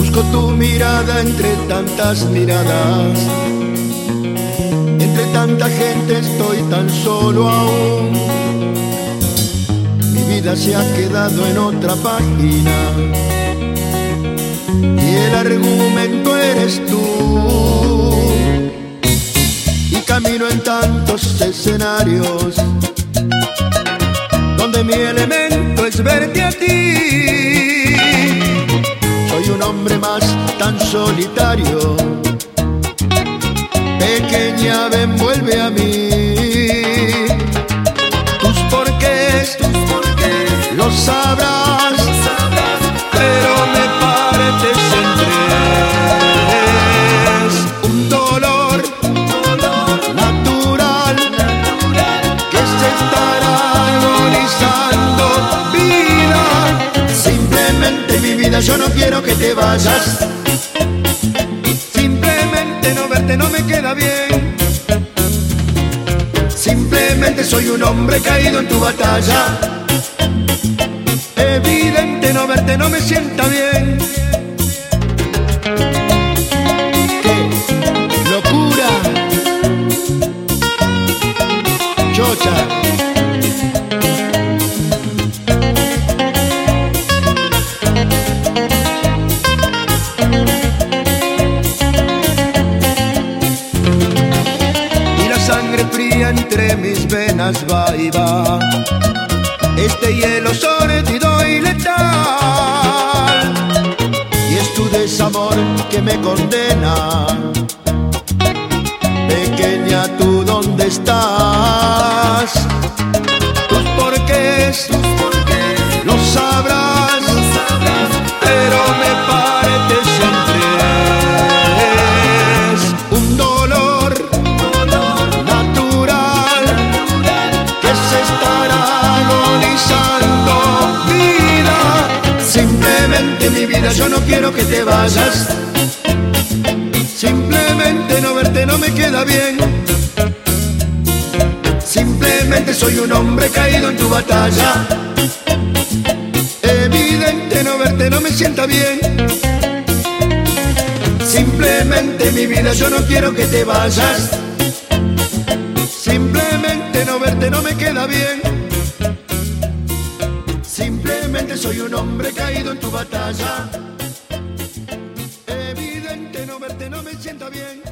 Busco tu mirada entre tantas miradas. Entre tanta gente estoy tan solo aún. Mi vida se ha quedado en otra página y el argumento eres tú. Y camino en tantos escenarios donde mi elemento es verte a ti. Soy un hombre más tan solitario. Pequeña, ven, vuelve a mí. Tus porqués los sabrás, pero me pareces entre un dolor natural que se estará agonizando. Vida, simplemente mi vida, yo no quiero que te vayas. Simplemente no verte no me queda bien. Simplemente soy un hombre caído en tu batalla. Evidente no verte no me sienta bien. ¡Qué locura! Chocha. Entre mis venas va y va este hielo sórdido y letal, y es tu desamor que me condena. Pequeña, ¿tú dónde estás? Tus porqués los sabrás, pero me pareces entre un dolor natural que se estará agonizando. Vida, simplemente mi vida, yo no quiero que te vayas. Simplemente no verte no me queda bien. Simplemente soy un hombre caído en tu batalla. Evidente no verte no me sienta bien. Simplemente mi vida, yo no quiero que te vayas. Simplemente no verte no me queda bien. Simplemente soy un hombre caído en tu batalla. Evidente no verte no me sienta bien.